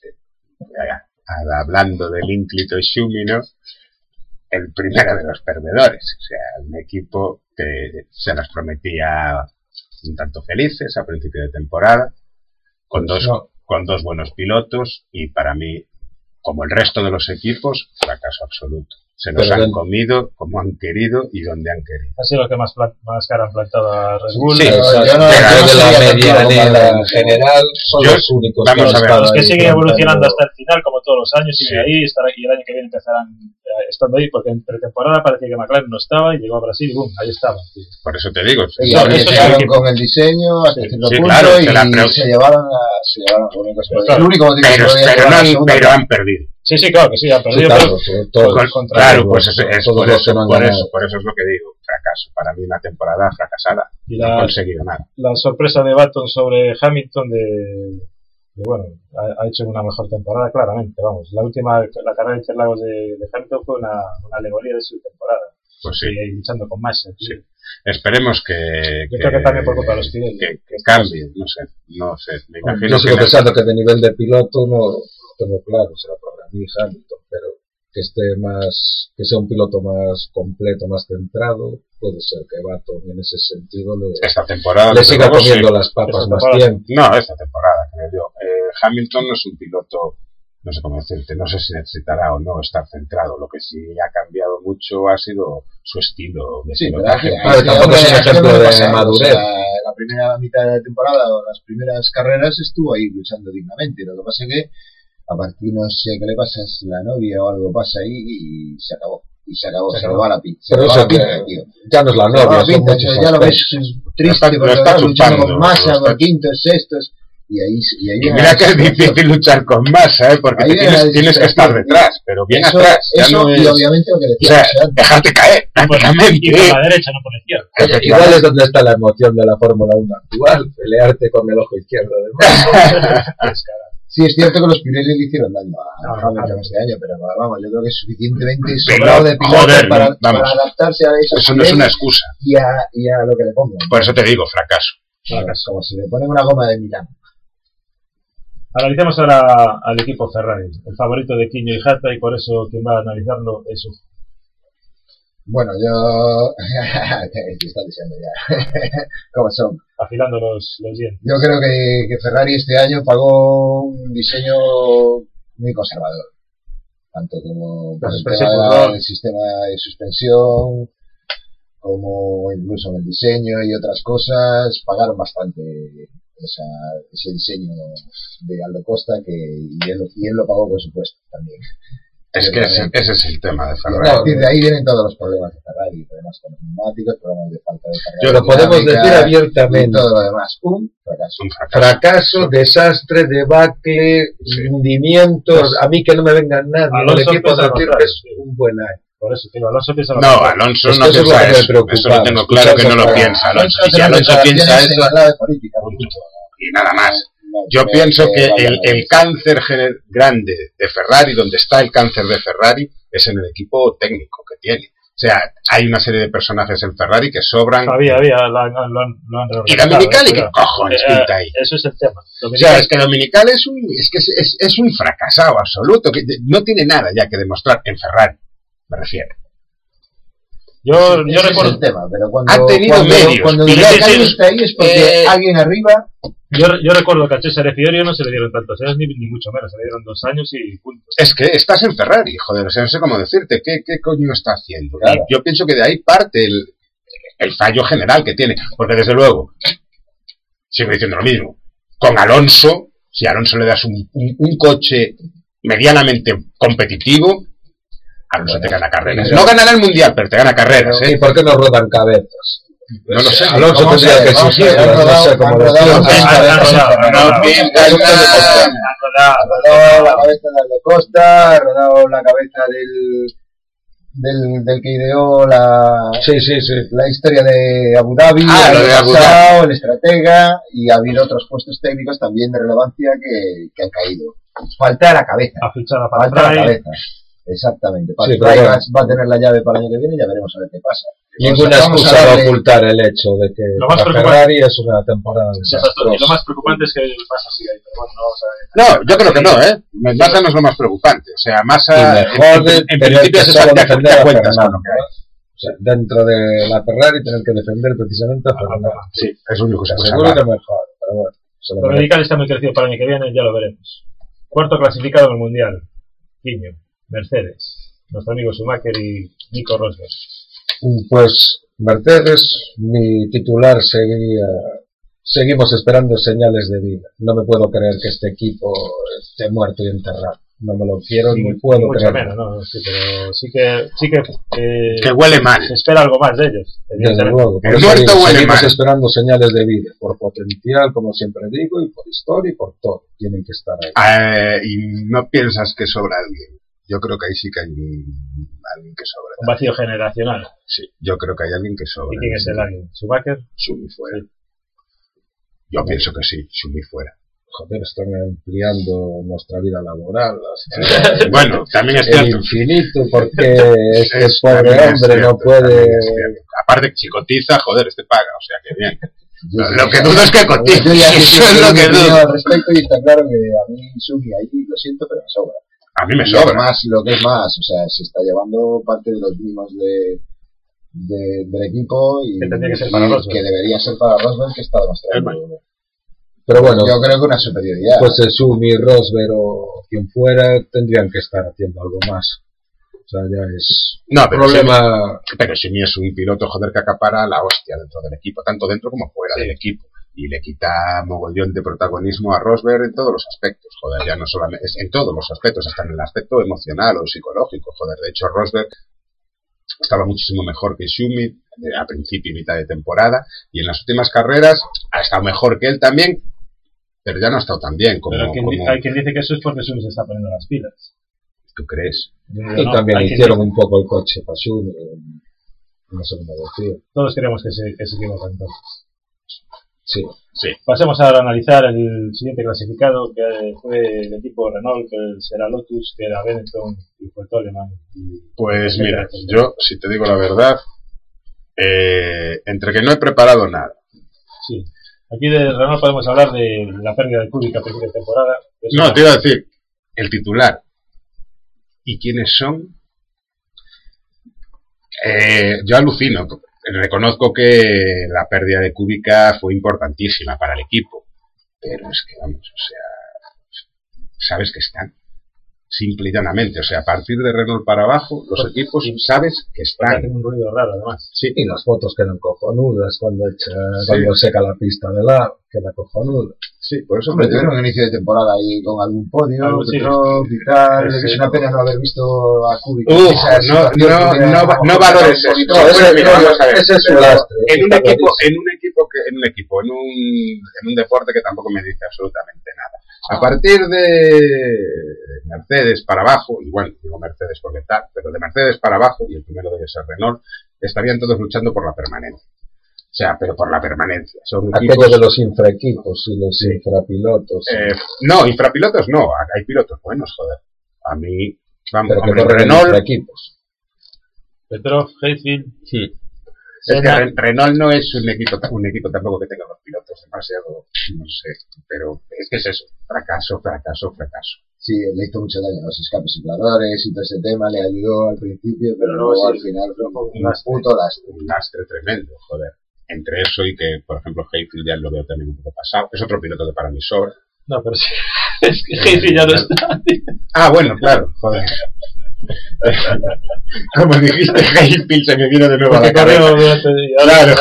hablando del ínclito Schumi, ¿no?, el primero de los perdedores. O sea, un equipo que se las prometía un tanto felices a principio de temporada, con dos buenos pilotos, y para mí, como el resto de los equipos, fracaso absoluto. Se los han comido como han querido y donde han querido. Ha sido lo que más cara han plantado a Red Bull. Sí, yo no de la medianera en general son los únicos. Vamos a ver, Los que siguen evolucionando hasta el final, como todos los años, siguen ahí, estarán aquí, y el año que viene empezarán estando ahí, porque en pretemporada parecía que McLaren no estaba, y llegó a Brasil y boom, ahí estaba. Tío. Por eso te digo. Y arriesgaron con el diseño hasta cierto punto, claro, y se llevaron el único pero han perdido. Sí, claro que sí, han perdido. Claro, pues es por eso es lo que digo, fracaso. Para mí una temporada fracasada. Y no han conseguido nada. La sorpresa de Button sobre Hamilton bueno, ha hecho una mejor temporada, claramente, vamos. La carrera de Interlagos de Hamilton fue una alegoría de su temporada. Pues sí. Y luchando con Massa. Sí. Esperemos que... Yo creo que también por culpa de los Pirelli. Que cambie, no sé. Me imagino yo sigo pensando que de nivel de piloto no tengo claro, será para mí Hamilton, pero que sea un piloto más completo, más centrado, puede ser que Button en ese sentido esta temporada le siga comiendo las papas más tiempo. No, esta temporada, creo yo. Hamilton no es un piloto, no sé cómo decirte, no sé si necesitará o no estar centrado. Lo que sí ha cambiado mucho ha sido su estilo de pilotaje. Tampoco es un ejemplo de madurez. La primera mitad de la temporada o las primeras carreras estuvo ahí luchando dignamente. Lo que pasa es que a partir, no sé qué le pasa, es la novia o algo pasa ahí y se acabó. Se le va la pinta. Pero eso ya no es la novia. Ya lo ves triste porque va luchando con Massa, con quintos, sextos. Y mira que es difícil luchar con Massa, porque tienes que estar detrás, pero bien atrás. Y obviamente lo que decía, dejarte caer, prácticamente. Y por la derecha, no por la izquierda. Igual es donde está la emoción de la Fórmula 1 actual, pelearte con el ojo izquierdo de Massa. Sí, es cierto que los Pirelli le hicieron daño a Hamilton este año, pero vamos, yo creo que es suficientemente sobrado de piloto para adaptarse a esos eso no es una excusa. Y a lo que le pongan. Por eso te digo, fracaso. Como si le ponen una goma de Milán. Analicemos ahora al equipo Ferrari, el favorito de Quiño y Jata, y por eso quien va a analizarlo es Hugo. Bueno, yo... te están diciendo ya cómo son. Afilando los dientes. Yo creo que Ferrari este año pagó un diseño muy conservador. Tanto como por el sistema de suspensión, como incluso en el diseño y otras cosas. Pagaron bastante ese diseño de Aldo Costa, y él lo pagó, por supuesto, también. Es que ese es el tema de Ferrari. A partir de ahí vienen todos los problemas de Ferrari, problemas con los neumáticos, problemas de falta de carga. Yo lo podemos decir abiertamente. Y todo lo demás, un fracaso. Fracaso, desastre, debacle, hundimientos. A mí que no me venga nadie del equipo a decir que es un buen año. Por eso, tío, Alonso piensa lo mismo. Alonso no piensa eso. Eso lo tengo claro que no lo piensa Alonso. Y si Alonso piensa eso, y nada más. Yo pienso que el cáncer grande de Ferrari, donde está el cáncer de Ferrari, es en el equipo técnico que tiene. sea, hay una serie de personajes en Ferrari que sobran. Lo han ¿Y Dominicali qué cojones pinta ahí? Eso es el tema. O sea, es que Dominicali es un fracasado absoluto, que no tiene nada ya que demostrar en Ferrari, me refiero. Yo Ese recuerdo. es el tema, pero Ha tenido medios. cuando Y Dominicali está ahí es porque alguien arriba. Yo recuerdo que a Cesare Fiorio no se le dieron tantos años, ni mucho menos, se le dieron 2 años y punto. Es que estás en Ferrari, joder, o sea, no sé cómo decirte, ¿qué coño está haciendo? Claro. Y yo pienso que de ahí parte el fallo general que tiene, porque desde luego, sigo diciendo lo mismo, con Alonso, si a Alonso le das un coche medianamente competitivo, Alonso te gana carreras. No ganará el mundial, pero te gana carreras, ¿Y por qué no rodan cabezas? No lo sé. Alonso tendría que exigirlas, no sé cómo lo Han rodado la cabeza de Aldo Costa, ha rodado la cabeza del que ideó la historia de Abu Dhabi, lo de Abu Dhabi. el estratega, y ha habido otros puestos técnicos también de relevancia que han caído. Falta la cabeza. Ha fichado para Falta la Ferrari. cabeza. Exactamente. Para Sí, Ferrari pero bueno. va a tener la llave para el año que viene y ya veremos a ver qué pasa. Ninguna Vamos excusa a para darle- ocultar el hecho de que Lo más la preocupante- Ferrari es una temporada Exacto, y lo desastrosa. más preocupante es que Massa sigue ahí, pero bueno, no vamos a ver. No, yo creo que no, ¿eh? Massa no es lo más preocupante. O sea, Massa, Y mejor de en tener principio que se solo salta defender a cuentas con Fernando. lo que hay. O sea, dentro de la Ferrari tener que defender precisamente a Fernando. Sí, es lo único que se puede Seguro salvar. que mejor, pero bueno. Se lo merece. Dominicali está muy crecido para el año que viene, ya lo veremos. Cuarto clasificado en el Mundial, Quiño, Mercedes, nuestro amigo Schumacher y Nico Rosberg. Pues Mercedes, mi titular seguimos esperando señales de vida. No me puedo creer que este equipo esté muerto y enterrado. No me lo quiero ni puedo mucho creer. menos, ¿no? Sí, pero sí que Que huele mal. se espera algo más de ellos. Desde evidentemente. luego. Por El eso muerto digo, huele seguimos mal. esperando señales de vida. Por potencial, como siempre digo, y por historia y por todo. Tienen que estar ahí. Y no piensas que sobra alguien. Yo creo que ahí sí que hay alguien que sobra. Un vacío generacional. Sí, yo creo que hay alguien que sobra. ¿Y quién es el alguien? ¿Schumacher? Schumi fuera. Yo pienso que sí, Schumi fuera. Joder, están ampliando nuestra vida laboral. Hasta Bueno, también es el cierto. infinito, porque este Es- pobre también es hombre no cierto, puede. también es cierto. Aparte, si cotiza, joder, este paga, o sea que bien. Yo Lo que dudo es que cotice. Yo ya Eso es lo que dudo. al respecto y está claro que a mí Sugi ahí lo siento, pero me sobra. A mí me Y sobra. además, lo que es más, o sea, se está llevando parte de los mimos del equipo y Que tendría que ser para Rosberg. que debería ser para Rosberg, que está demostrando. Pero bueno, Yo creo que una superioridad. pues Sumi, Rosberg o quien fuera tendrían que estar haciendo algo más. O sea, ya es No, un pero problema. Pero Schumi es un piloto, joder, que acapara la hostia dentro del equipo, tanto dentro como fuera Sí. del equipo. Y le quita mogollón de protagonismo a Rosberg en todos los aspectos, joder, ya no solamente, es en todos los aspectos, hasta en el aspecto emocional o psicológico, joder. De hecho, Rosberg estaba muchísimo mejor que Schumi a principio y mitad de temporada, y en las últimas carreras ha estado mejor que él también, pero ya no ha estado tan bien como, Pero como hay quien dice que eso es porque Schumacher se está poniendo las pilas. tú crees. Y No, también hay quien hicieron dice- un poco el coche para Sumi. No sé cómo decir. Todos queremos que se equivoque entonces. Sí. Sí. Pasemos ahora a analizar el siguiente clasificado, que fue el equipo Renault, que será Lotus, que era Benetton y fue Toleman. Pues mira, yo, si te digo la verdad, entre que no he preparado nada, Sí. Aquí de Renault podemos hablar de la pérdida de Kubica a principio de temporada. Es no, una- te iba a decir, el titular y quiénes son, yo alucino, reconozco que la pérdida de Kubica fue importantísima para el equipo, pero es que vamos, o sea, sabes que están, simple y llanamente, o sea, a partir de Renault para abajo, los Pues, equipos sí. sabes que porque están. hacen un ruido raro además. Sí, Y las fotos quedan cojonudas cuando Sí. cuando seca la pista de lado, queda cojonuda. sí, por eso Hombre, me digo. tuvieron un inicio de temporada ahí con algún podio, Algo, sí. Petrov y tal. Sí. Es una pena no haber visto a Kubica. Uf, en esa situación, no valores un poquito- eso. Bueno, mira, vamos a ver. Ese es su Pero lastre. en un está equipo, clarísimo. en un deporte que tampoco me dice absolutamente nada. A partir de Mercedes para abajo, y bueno, digo Mercedes porque tal, pero de Mercedes para abajo, y el primero debe ser Renault, estarían todos luchando por la permanencia. O sea, pero por la permanencia. Son Aquello equipos, de los infraequipos y los infrapilotos. no, infrapilotos no, hay pilotos buenos, joder. A mí, vamos, pero que hombre, corren en Renault, infraequipos. Petrov, Hayfield. Sí. Es que Renault no es un equipo tampoco que tenga los pilotos demasiado, no sé, pero es que es eso, fracaso. Sí, le hizo mucho daño a los escapes infladores y todo ese tema, le ayudó al principio, pero luego al final fue un puto lastre. Un lastre tremendo, joder. Entre eso y que, por ejemplo, Hayfield ya lo veo también un poco pasado. Es otro piloto que para mí sobra. No, pero sí. Es que Hayfield ya no está. Ah, bueno, claro, joder. Como dijiste, Hayfield se me vino de nuevo a la cabeza. Claro,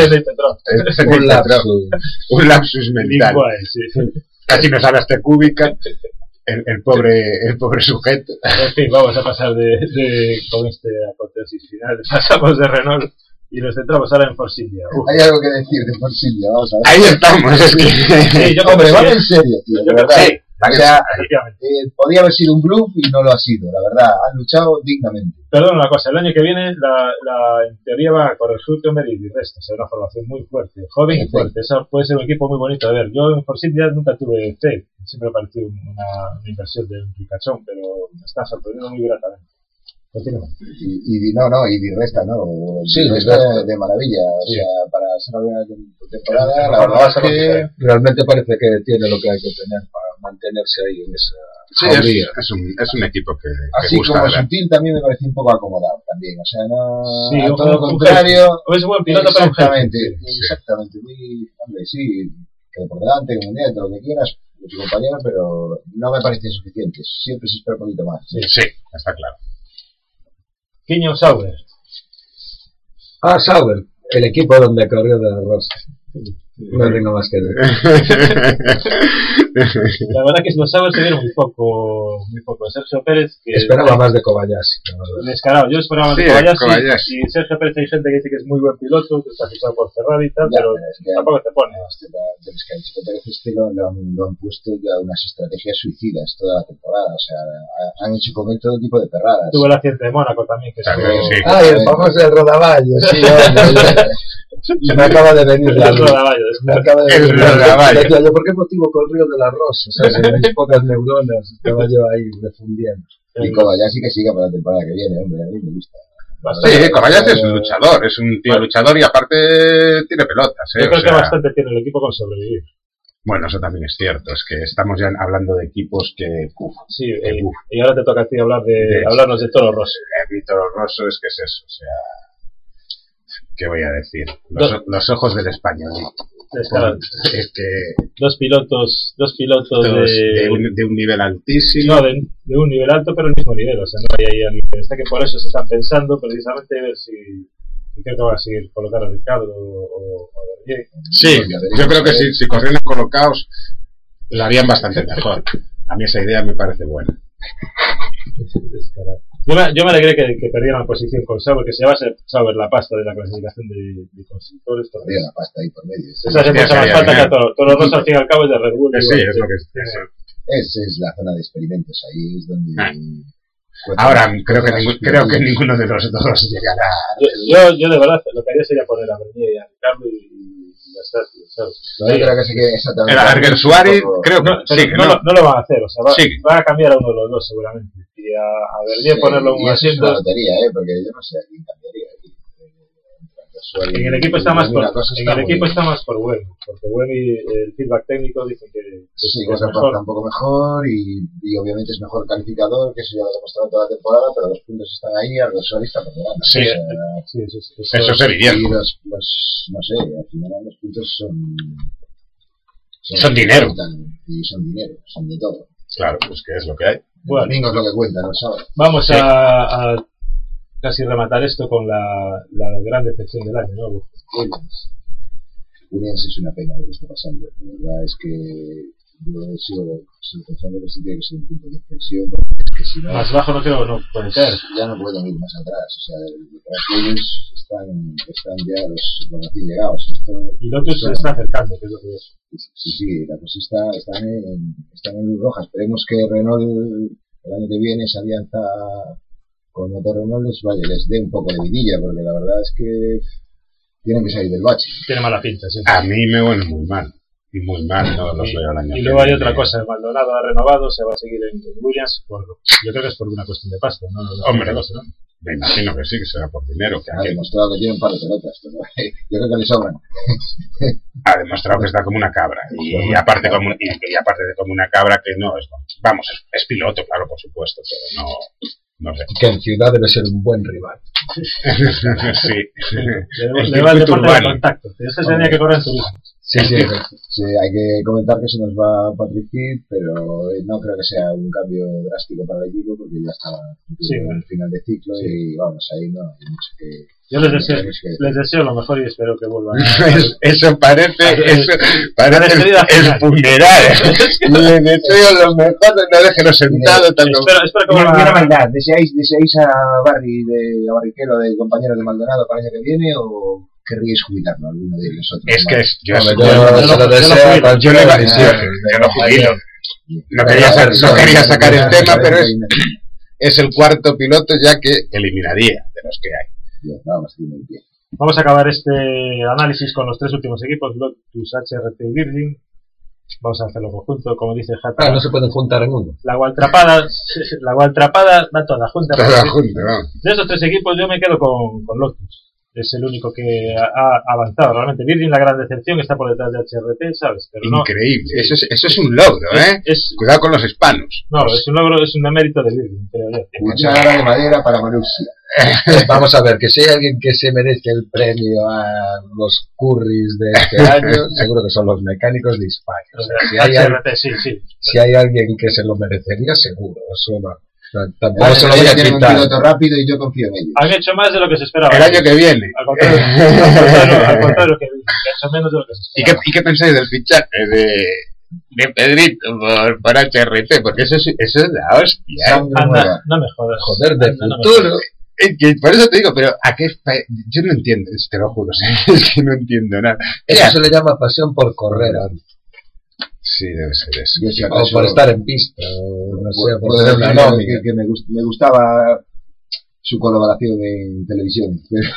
joder. Un lapsus mental. Casi nos hablaste cúbica. El pobre sujeto. En fin, vamos a pasar con este apoteosis final. Pasamos de Renault y nos centramos ahora en Force India. Hay algo que decir de Force India, vamos a ver. Ahí estamos, es que... Sí, hombre, vale en serio, tío, de verdad. Sí, o sea, podía haber sido un bluff y no lo ha sido, la verdad. Han luchado dignamente. Perdón, una cosa, el año que viene en teoría va a correr Hülkenberg y Resta, será una formación muy fuerte, joven y fuerte. Eso puede ser un equipo muy bonito de ver. Yo en Force India nunca tuve fe, siempre me pareció una inversión de un ricachón, pero me está sorprendiendo muy gratamente. Continúa. Y Di Resta, ¿no? Sí, Di Resta de maravilla. O sea, para ser una buena temporada, la verdad es que realmente parece que tiene lo que hay que tener para mantenerse ahí en esa jauría. Es un equipo que así gusta, como ¿verdad? Sutil también me parece un poco acomodado también. O sea, no. Sí, todo lo contrario. Es un buen piloto, exactamente. Muy, hombre, sí, que por delante, que mundial, todo lo que quieras, de su compañero, pero no me parece suficiente. Siempre se espera un poquito más. Sí, está claro. Quiño Sauber. Sauber, el equipo donde corrió de la Rosa. No tengo más que decir. La verdad que los Sauber se vieron muy poco. Sergio Pérez, que esperaba más de Kobayashi. Descarado, yo esperaba más de Kobayashi. Y Sergio Pérez hay gente que dice que es muy buen piloto, que está fichado por Ferrari y tal, ya, pero es que tampoco te pone. Es que al Chico Pérez lo han puesto ya unas estrategias suicidas toda la temporada. O sea, han hecho comer todo tipo de perradas. Tuvo el accidente de Mónaco también. Que sí. El famoso del Rodaballo. Sí, me acaba de venir la Rodaballo. El Rodaballo. Decía, ¿por qué motivo corrió de la Rosa? O sea, mis pocas neuronas estaba yo ahí refundiendo. Y Kobayashi que siga para la temporada que viene, hombre, a mí me gusta. Sí, Kobayashi es un luchador, es un tío luchador y aparte tiene pelotas. Yo creo que bastante tiene el equipo con sobrevivir. Bueno, eso también es cierto, es que estamos ya hablando de equipos que... Sí, y ahora te toca a ti hablarnos de Toro Rosso. Toro Rosso es que es eso, o sea... ¿Qué voy a decir? Los ojos del español. Es que... Dos pilotos de un nivel altísimo. No, de un nivel alto, pero el mismo nivel. O sea, no hay ahí alguien que está, que por eso se están pensando precisamente ver si creo que va a seguir colocar a Ricardo o a Bernier. Sí, yo creo que si corrieran colocados lo harían bastante mejor. A mí esa idea me parece buena. Yo me alegré que perdieran la posición con Sauber, que se llevase Sauber la pasta de la clasificación de constructores. Todavía la pasta ahí por medio. Esa hace mucha más falta que a Toro Rosso, al fin y al cabo, es de Red Bull. Sí, es lo que es. Esa es la zona de experimentos, ahí es donde... Ahora, creo que ninguno de los dos llegará. Yo de verdad, lo que haría sería poner a Bernier y a Ricardo y ya está, ¿sabes? Yo creo que sí que exactamente... El Alguersuari, creo que no lo van a hacer, o sea, van a cambiar a uno de los dos seguramente. Y a Bernier ponerlo en un asiento. Es una lotería, porque yo no sé a quién cambiaría. En el equipo está más por Web, porque Web y el feedback técnico dicen que sí, que es mejor. Un poco mejor y obviamente es mejor calificador, que eso ya lo ha demostrado toda la temporada, pero los puntos están ahí, al Alguersuari está por delante. Sí, eso es evidente. Y no sé, al final los puntos son dinero. Y son dinero, son de todo. Claro, pues que es lo que hay. Bueno, el domingo es lo que cuenta, ¿no sabes? Vamos a casi rematar esto con la gran decepción del año, ¿no? Williams es una pena lo que está pasando. La verdad es que yo sigo pensando que sí tiene que ser un punto de inflexión, porque si no, más bajo no puede ser. Ya no pueden ir más atrás. O sea, detrás de ellos están ya los recién llegados. Y Lotus se está acercando, que es lo que es. Sí, la cosa están en luz roja. Esperemos que Renault el año que viene esa alianza con motor Renault les dé un poco de vidilla, porque la verdad es que tienen que salir del bache. Tiene mala pinta, sí. A mí me huele muy mal, no los veo al año. Y luego hay otra cosa, Maldonado ha renovado, se va a seguir en Williams, yo creo que es por una cuestión de pasta, ¿no? Hombre, cosa, ¿no? Me imagino que sí, que será por dinero. Que Ha demostrado que tiene un par de pelotas, pero yo creo que le sobran. ha demostrado que está como una cabra. Y aparte de como una cabra que no es... Vamos, es piloto, claro, por supuesto, pero no sé. Que en ciudad debe ser un buen rival. Sí. Le va el deporte de contacto. Ese tenía que correr en turismo. Sí, hay que comentar que se nos va Patrick Heath, pero no creo que sea un cambio drástico para el equipo porque ya estaba en el final de ciclo y vamos, ahí no hay mucho que... Yo les deseo lo mejor y espero que vuelvan. Eso parece el funeral. Les deseo lo mejor, no déjenlo sentado. Espero que vuelvan. Una maldad, ¿deseáis a Barriquero de compañero de Maldonado para el año que viene o querríais jubilarlo alguno de nosotros? Es que yo lo jubilo. No quería sacar el tema, pero es el cuarto piloto ya que eliminaría de los que hay. Vamos a acabar este análisis con los tres últimos equipos, Lotus, HRT y Virgin. Vamos a hacerlo conjunto, como dice Jata. No se pueden juntar en uno. La Gualtrapada va toda junta. De esos tres equipos yo me quedo con Lotus. Es el único que ha avanzado realmente. Virgin, la gran decepción, está por detrás de HRT, ¿sabes? Pero increíble, eso es un logro, cuidado con los hispanos. No, es un logro, es un demérito de Virgin, creo yo. Cuchara de madera para Marussia. Vamos a ver, que si hay alguien que se merece el premio a los curris de este año, seguro que son los mecánicos de España. O sea, si hay alguien que se lo merecería, seguro. Eso no. Tampoco se lo voy a quitar. Un piloto rápido y yo confío en ellos. Han hecho más de lo que se esperaba. El año que viene. Al contrario que han hecho menos de lo que se esperaba. ¿Y qué pensáis del fichaje de Pedrito por HRT? Porque eso es la hostia. No me jodas. Joder, de futuro. Por eso te digo, pero yo no entiendo, te lo juro, es que no entiendo nada. Eso se le llama pasión por correr. Sí, debe ser eso. O por estar en pista, o no sé, por tener una nómina. Que me gustaba su colaboración en televisión. Pero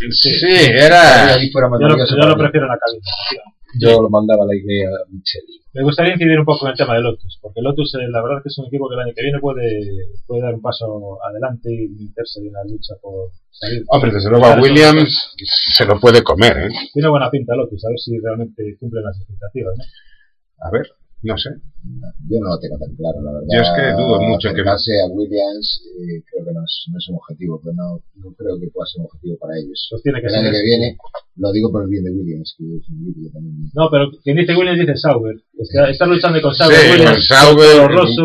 era... Yo lo prefiero en la cabina. Yo lo mandaba a la idea a Michelin. Me gustaría incidir un poco en el tema de Lotus, porque Lotus la verdad que es un equipo que el año que viene puede dar un paso adelante y meterse en la lucha por salir. Hombre, desde luego a Williams se lo puede comer, Tiene buena pinta Lotus, a ver si realmente cumple las expectativas, ¿no? A ver, no sé. Yo no lo tengo tan claro, la verdad. Yo es que dudo mucho que a Williams, creo que no es un objetivo, pero no creo que pueda ser un objetivo para ellos. Pues tiene que el año que viene, lo digo por el bien de Williams, que es un equipo que también... No, pero quien dice Williams dice Sauber. Está luchando con Sauber, sí, Williams, con Sauber, Toro Rosso.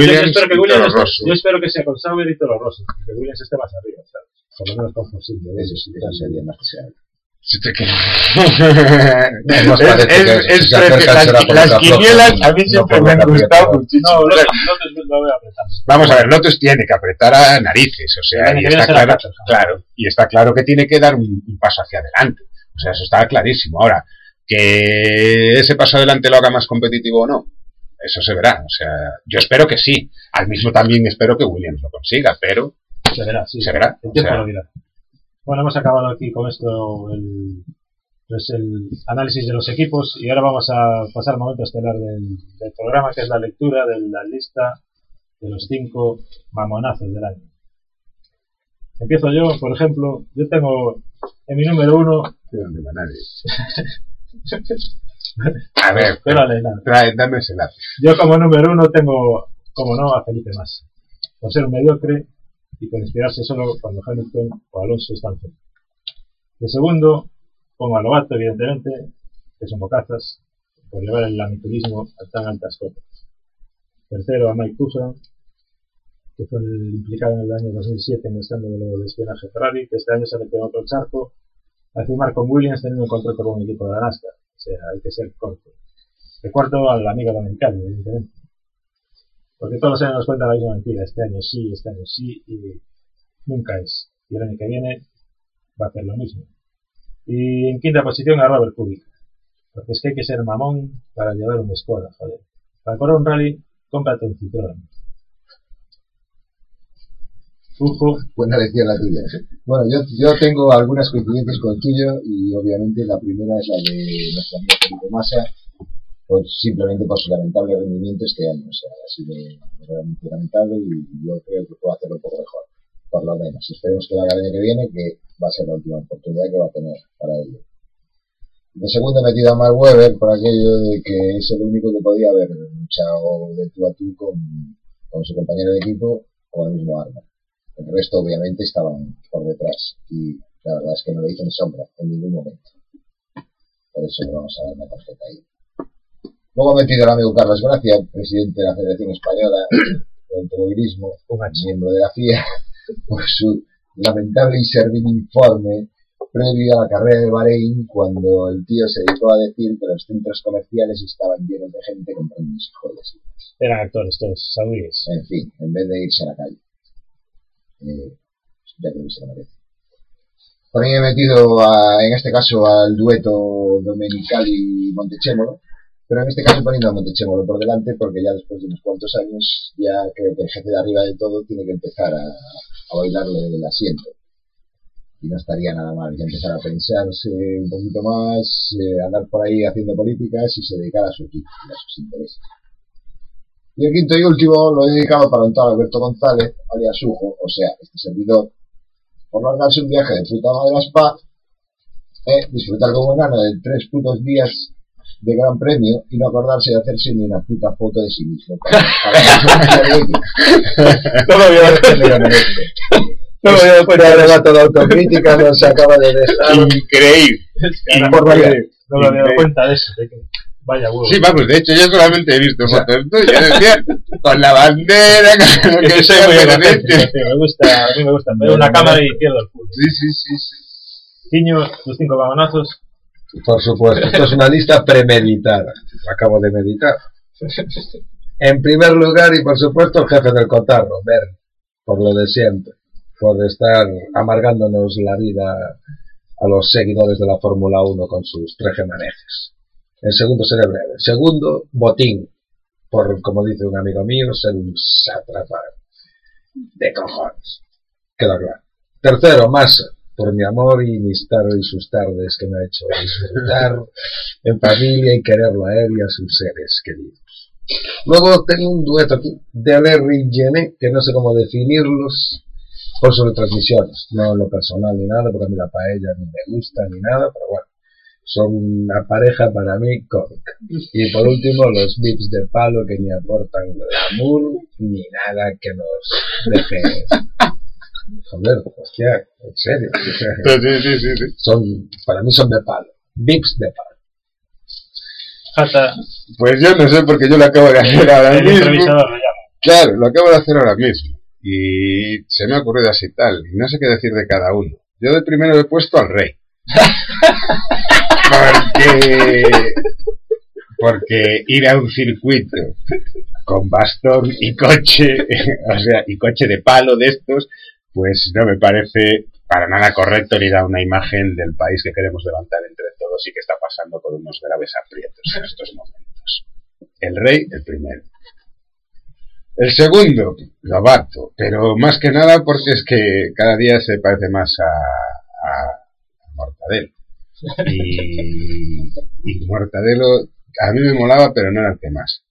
Yo espero que sea con Sauber y Toro Rosso, que Williams esté más arriba, ¿sabes? Por lo menos con posible. Eso sí, sería más deseable. Las quinielas a mí siempre me han gustado muchísimo. Vamos a ver, Lotus tiene que apretar a narices, o sea, y está claro, y está claro que tiene que dar un paso hacia adelante, o sea, eso está clarísimo. Ahora, que ese paso adelante lo haga más competitivo o no, eso se verá, o sea, yo espero que sí, al mismo también espero que Williams lo consiga, pero se verá, sí, se verá. El tiempo lo dirá. Bueno, hemos acabado aquí con esto el análisis de los equipos y ahora vamos a pasar al momento estelar del programa, que es la lectura de la lista de los 5 mamonazos del año. Empiezo yo, por ejemplo, yo tengo en mi número 1... A ver, dame ese lápiz. Yo como número 1 tengo, como no, a Felipe Massa, por ser un mediocre y por inspirarse solo cuando Hamilton o Alonso están cerca. De segundo, pongo a Lobato, evidentemente, que son bocazas, por llevar el amateurismo a tan altas cotas. Tercero, a Mike Tusa, que fue el implicado en el año 2007 en el escándalo de espionaje Ferrari, que este año se metió en otro charco al firmar con Williams teniendo un contrato con un equipo de la NASCAR. O sea, hay que ser corto. De cuarto, al amigo americano, evidentemente. Porque todos los años nos cuentan la misma mentira. Este año sí, y nunca es. Y el año que viene va a hacer lo mismo. Y en quinta posición a Robert Kubica. Porque es que hay que ser mamón para llevar un Skoda, joder. Para correr un rally, cómprate un Citroën. Buena lección la tuya. Bueno, yo tengo algunas coincidencias con el tuyo y obviamente la primera es la de nuestro amigo Felipe Massa, simplemente por su lamentable rendimiento este año. O sea, ha sido realmente lamentable y yo creo que puedo hacerlo un poco mejor. por lo menos. Esperemos que lo haga el año que viene, que va a ser la última oportunidad que va a tener para ello. De segundo he metido a Mark Webber por aquello de que es el único que podía haber luchado de tú a tú con su compañero de equipo con el mismo arma. El resto obviamente estaban por detrás y la verdad es que no le hizo ni sombra en ningún momento. Por eso le vamos a dar una tarjeta ahí. Luego he metido al amigo Carlos Gracia, presidente de la Federación Española de Automovilismo, miembro de la FIA, por su lamentable y servil informe previo a la carrera de Bahrein, cuando el tío se dedicó a decir que los centros comerciales estaban llenos de gente comprando joyas. Eran actores todos, saudíes. En fin, en vez de irse a la calle. Ya creo que se lo merece. También he metido, en este caso, al dueto Domenicali-Montechémolo, pero en este caso poniendo a Montechémolo por delante, porque ya después de unos cuantos años, ya creo que el jefe de arriba de todo tiene que empezar a bailarle el asiento. Y no estaría nada mal ya empezar a pensarse un poquito más, andar por ahí haciendo políticas y se dedicar a su equipo y a sus intereses. Y el quinto y último lo he dedicado para un tal Alberto González, alias Sujo, o sea, este servidor, por largarse un viaje de puta madre a Spa, disfrutar como un enano de 3 putos días de gran premio y no acordarse de hacerse ni una puta foto de sí mismo. No lo había dado de autocrítica, no se acaba de dejar. Increíble. No me había dado cuenta de eso. Vaya huevo. Sí, vamos, de hecho yo solamente he visto fotos tuyas, decía, con la bandera, que soy muy agradecido. A mí me gusta, veo una cámara y pierdo el culo. Sí. Tiño, los 5 vagonazos. Por supuesto, esto es una lista premeditada. Acabo de meditar. En primer lugar, y por supuesto, el jefe del cotarro, Bernie, por lo de siempre, por estar amargándonos la vida a los seguidores de la Fórmula 1 con sus trejemanejes. El segundo seré breve. Segundo, Botín, por, como dice un amigo mío, ser un sátrapa de cojones. Queda claro. Tercero, Massa, por mi amor y mis tardes y sus tardes que me ha hecho disfrutar en familia y quererlo a él y a sus seres queridos. Luego tengo un dueto aquí, de Larry y Jenny, que no sé cómo definirlos por sus retransmisiones, no en lo personal ni nada, porque a mí la paella ni me gusta ni nada, pero bueno. Son una pareja para mí cómica. Y por último, los VIPs de palo que ni aportan glamour ni nada que nos deje. Joder, hostia, en serio. Sí. Para mí son de palo. VIPs de palo. Jata. Pues yo no sé porque yo lo acabo de hacer ahora El mismo. improvisador lo llamo. Claro, lo acabo de hacer ahora mismo. Y se me ha ocurrido así tal. Y no sé qué decir de cada uno. Yo de primero he puesto al rey. Porque ir a un circuito con bastón y coche, o sea, y coche de palo de estos, pues no me parece para nada correcto ni da una imagen del país que queremos levantar entre todos y que está pasando por unos graves aprietos en estos momentos. El rey, el primero. El segundo, Lobato, pero más que nada porque es que cada día se parece más a Mortadelo. Y Mortadelo a mí me molaba, pero no era el que más.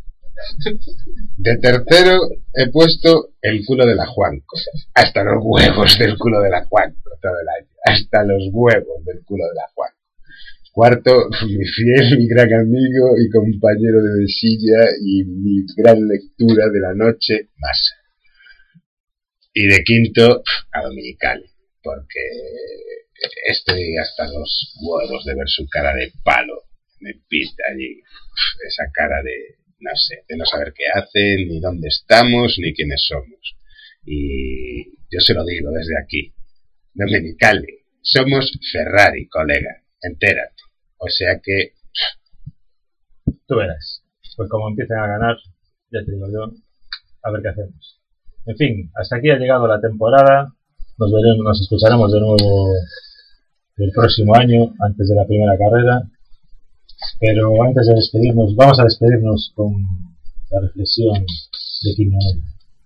De tercero he puesto el culo de la Juanco. Hasta los huevos del culo de la Juanco todo el año. Hasta los huevos del culo de la Juanco. Cuarto, mi fiel, mi gran amigo y compañero de mesilla y mi gran lectura de la noche, Massa. Y de quinto, a Domenicali, porque estoy hasta los huevos de ver su cara de palo en pista allí, esa cara de no sé, de no saber qué hacen, ni dónde estamos, ni quiénes somos. Y yo se lo digo desde aquí, Domenicali, somos Ferrari, colega, entérate. O sea que tú verás, pues como empiecen a ganar, ya te digo yo, a ver qué hacemos. En fin, hasta aquí ha llegado la temporada. Nos escucharemos de nuevo el próximo año, antes de la primera carrera. Pero antes de despedirnos, vamos a despedirnos con la reflexión de Quiñonela.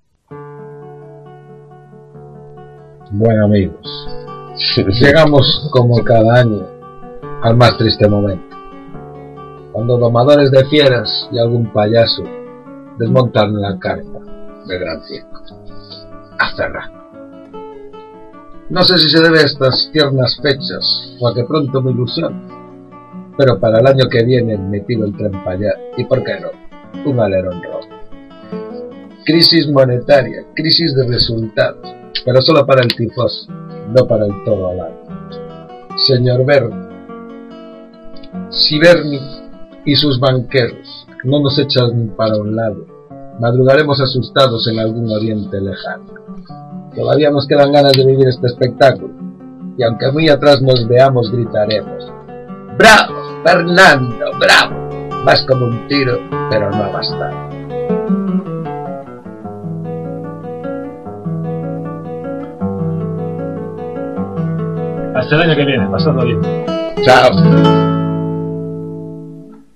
Bueno, amigos, llegamos como cada año al más triste momento, cuando domadores de fieras y algún payaso desmontan la carpa del gran circo. A cerrar. No sé si se debe a estas tiernas fechas o a que pronto me ilusiono, pero para el año que viene me tiro el tren para allá y por qué no, un alerón rojo. Crisis monetaria, crisis de resultados, pero solo para el tifoso, no para el todo al año. Señor Berni, si Berni y sus banqueros no nos echan para un lado, madrugaremos asustados en algún oriente lejano. Todavía nos quedan ganas de vivir este espectáculo, y aunque muy atrás nos veamos, gritaremos: ¡bravo, Fernando, bravo! Vas como un tiro, pero no ha bastado. Hasta el año que viene, pasando bien. Chao.